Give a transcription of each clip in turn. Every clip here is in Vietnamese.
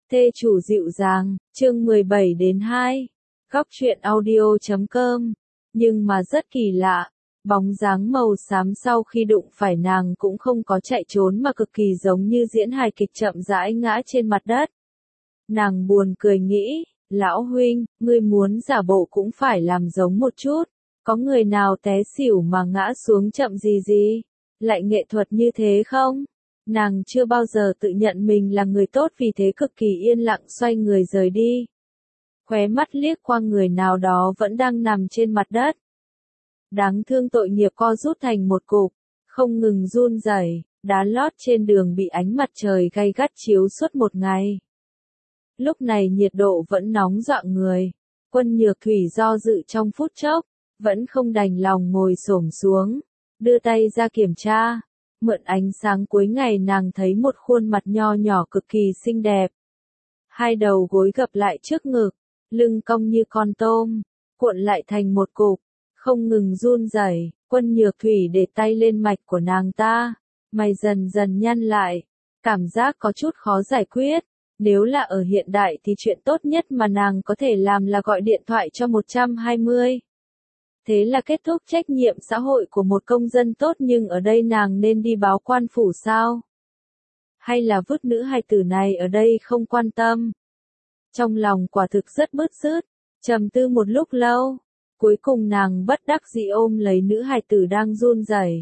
Thê chủ dịu dàng, chương 17-2. Góc truyện audio.com. Nhưng mà rất kỳ lạ, bóng dáng màu xám sau khi đụng phải nàng cũng không có chạy trốn mà cực kỳ giống như diễn hài kịch chậm rãi ngã trên mặt đất. Nàng buồn cười nghĩ, lão huynh, ngươi muốn giả bộ cũng phải làm giống một chút, có người nào té xỉu mà ngã xuống chậm gì, lại nghệ thuật như thế không? Nàng chưa bao giờ tự nhận mình là người tốt vì thế cực kỳ yên lặng xoay người rời đi. Khóe mắt liếc qua người nào đó vẫn đang nằm trên mặt đất. Đáng thương tội nghiệp co rút thành một cục, không ngừng run rẩy, đá lót trên đường bị ánh mặt trời gay gắt chiếu suốt một ngày. Lúc này nhiệt độ vẫn nóng rạo người, Quân Nhược Thủy do dự trong phút chốc, vẫn không đành lòng ngồi xổm xuống, đưa tay ra kiểm tra. Mượn ánh sáng cuối ngày nàng thấy một khuôn mặt nho nhỏ cực kỳ xinh đẹp. Hai đầu gối gập lại trước ngực, lưng cong như con tôm, cuộn lại thành một cục, không ngừng run rẩy. Quân Nhược Thủy để tay lên mạch của nàng ta, mày dần dần nhăn lại, cảm giác có chút khó giải quyết. Nếu là ở hiện đại thì chuyện tốt nhất mà nàng có thể làm là gọi điện thoại cho 120. Thế là kết thúc trách nhiệm xã hội của một công dân tốt, nhưng ở đây nàng nên đi báo quan phủ sao? Hay là vứt nữ hài tử này ở đây không quan tâm? Trong lòng quả thực rất bứt rứt, trầm tư một lúc lâu, cuối cùng nàng bất đắc dĩ ôm lấy nữ hài tử đang run rẩy.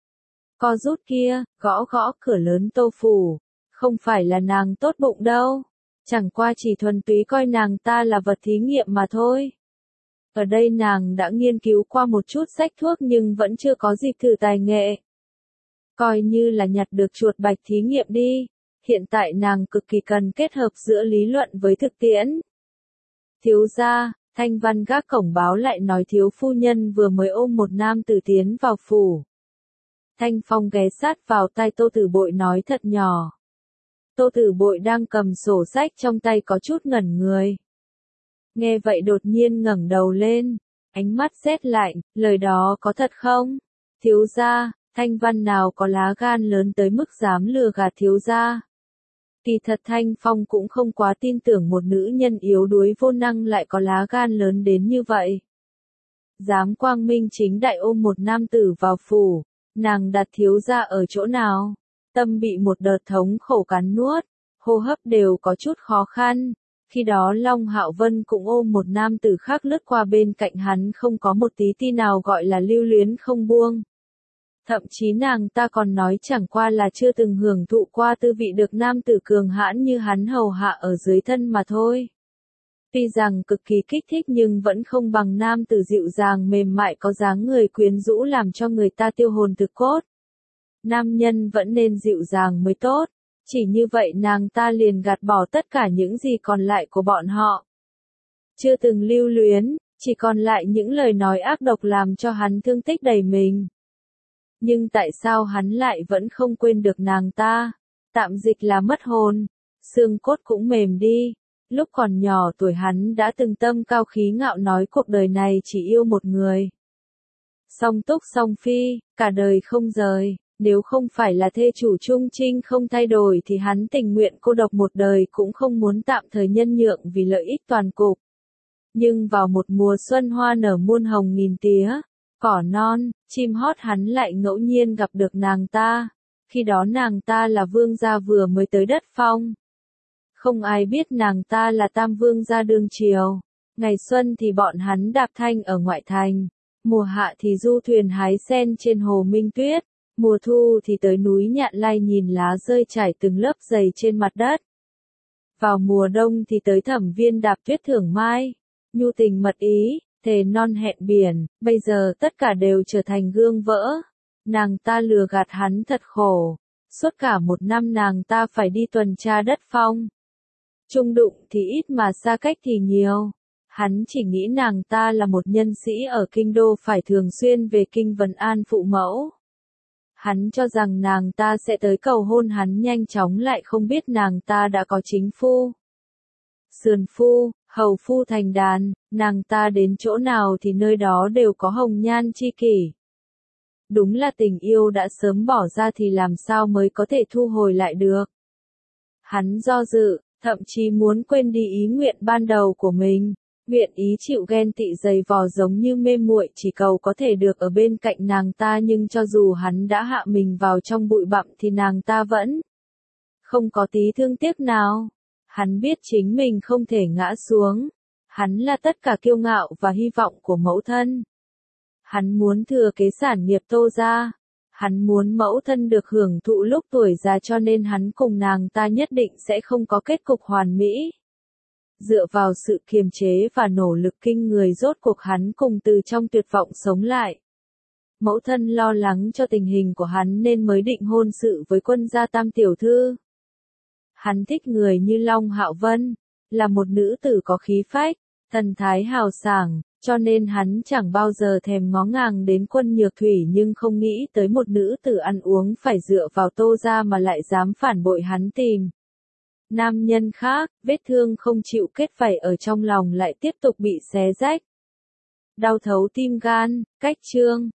Co rút kia, gõ gõ cửa lớn Tô phủ, không phải là nàng tốt bụng đâu, chẳng qua chỉ thuần túy coi nàng ta là vật thí nghiệm mà thôi. Ở đây nàng đã nghiên cứu qua một chút sách thuốc nhưng vẫn chưa có dịp thử tài nghệ. Coi như là nhặt được chuột bạch thí nghiệm đi, hiện tại nàng cực kỳ cần kết hợp giữa lý luận với thực tiễn. Thiếu gia, Thanh Văn gác cổng báo lại nói thiếu phu nhân vừa mới ôm một nam tử tiến vào phủ. Thanh Phong ghé sát vào tai Tô Tử Bội nói thật nhỏ. Tô Tử Bội đang cầm sổ sách trong tay có chút ngẩn người. Nghe vậy đột nhiên ngẩng đầu lên, ánh mắt sét lạnh, lời đó có thật không? Thiếu gia, Thanh Văn nào có lá gan lớn tới mức dám lừa gạt thiếu gia. Kỳ thật Thanh Phong cũng không quá tin tưởng một nữ nhân yếu đuối vô năng lại có lá gan lớn đến như vậy. Dám quang minh chính đại ôm một nam tử vào phủ, nàng đặt thiếu gia ở chỗ nào? Tâm bị một đợt thống khổ cắn nuốt, hô hấp đều có chút khó khăn. Khi đó Long Hạo Vân cũng ôm một nam tử khác lướt qua bên cạnh hắn, không có một tí ti nào gọi là lưu luyến không buông. Thậm chí nàng ta còn nói chẳng qua là chưa từng hưởng thụ qua tư vị được nam tử cường hãn như hắn hầu hạ ở dưới thân mà thôi. Tuy rằng cực kỳ kích thích nhưng vẫn không bằng nam tử dịu dàng mềm mại có dáng người quyến rũ làm cho người ta tiêu hồn thực cốt. Nam nhân vẫn nên dịu dàng mới tốt. Chỉ như vậy nàng ta liền gạt bỏ tất cả những gì còn lại của bọn họ. Chưa từng lưu luyến, chỉ còn lại những lời nói ác độc làm cho hắn thương tích đầy mình. Nhưng tại sao hắn lại vẫn không quên được nàng ta? Tạm dịch là mất hồn, xương cốt cũng mềm đi. Lúc còn nhỏ tuổi hắn đã từng tâm cao khí ngạo nói cuộc đời này chỉ yêu một người. Song túc song phi, cả đời không rời. Nếu không phải là thê chủ trung trinh không thay đổi thì hắn tình nguyện cô độc một đời cũng không muốn tạm thời nhân nhượng vì lợi ích toàn cục. Nhưng vào một mùa xuân hoa nở muôn hồng nghìn tía, cỏ non, chim hót hắn lại ngẫu nhiên gặp được nàng ta. Khi đó nàng ta là vương gia vừa mới tới đất phong. Không ai biết nàng ta là tam vương gia đương triều. Ngày xuân thì bọn hắn đạp thanh ở ngoại thành. Mùa hạ thì du thuyền hái sen trên hồ Minh Tuyết. Mùa thu thì tới núi Nhạn Lai nhìn lá rơi trải từng lớp dày trên mặt đất. Vào mùa đông thì tới Thẩm Viên đạp tuyết thưởng mai. Nhu tình mật ý, thề non hẹn biển, bây giờ tất cả đều trở thành gương vỡ. Nàng ta lừa gạt hắn thật khổ. Suốt cả một năm nàng ta phải đi tuần tra đất phong. Chung đụng thì ít mà xa cách thì nhiều. Hắn chỉ nghĩ nàng ta là một nhân sĩ ở kinh đô phải thường xuyên về kinh vấn an phụ mẫu. Hắn cho rằng nàng ta sẽ tới cầu hôn hắn nhanh chóng, lại không biết nàng ta đã có chính phu. Sườn phu, hầu phu thành đàn, nàng ta đến chỗ nào thì nơi đó đều có hồng nhan chi kỷ. Đúng là tình yêu đã sớm bỏ ra thì làm sao mới có thể thu hồi lại được. Hắn do dự, thậm chí muốn quên đi ý nguyện ban đầu của mình, nguyện ý chịu ghen tị dày vò giống như mê muội chỉ cầu có thể được ở bên cạnh nàng ta, nhưng cho dù hắn đã hạ mình vào trong bụi bặm thì nàng ta vẫn không có tí thương tiếc nào. Hắn biết chính mình không thể ngã xuống. Hắn là tất cả kiêu ngạo và hy vọng của mẫu thân. Hắn muốn thừa kế sản nghiệp Tô gia. Hắn muốn mẫu thân được hưởng thụ lúc tuổi già, cho nên hắn cùng nàng ta nhất định sẽ không có kết cục hoàn mỹ. Dựa vào sự kiềm chế và nỗ lực kinh người, rốt cuộc hắn cùng từ trong tuyệt vọng sống lại. Mẫu thân lo lắng cho tình hình của hắn nên mới định hôn sự với Quân gia Tam tiểu thư. Hắn thích người như Long Hạo Vân, là một nữ tử có khí phách, thần thái hào sảng, cho nên hắn chẳng bao giờ thèm ngó ngàng đến Quân Nhược Thủy, nhưng không nghĩ tới một nữ tử ăn uống phải dựa vào Tô gia mà lại dám phản bội hắn tìm nam nhân khác. Vết thương không chịu kết vảy ở trong lòng lại tiếp tục bị xé rách. Đau thấu tim gan. Cách chương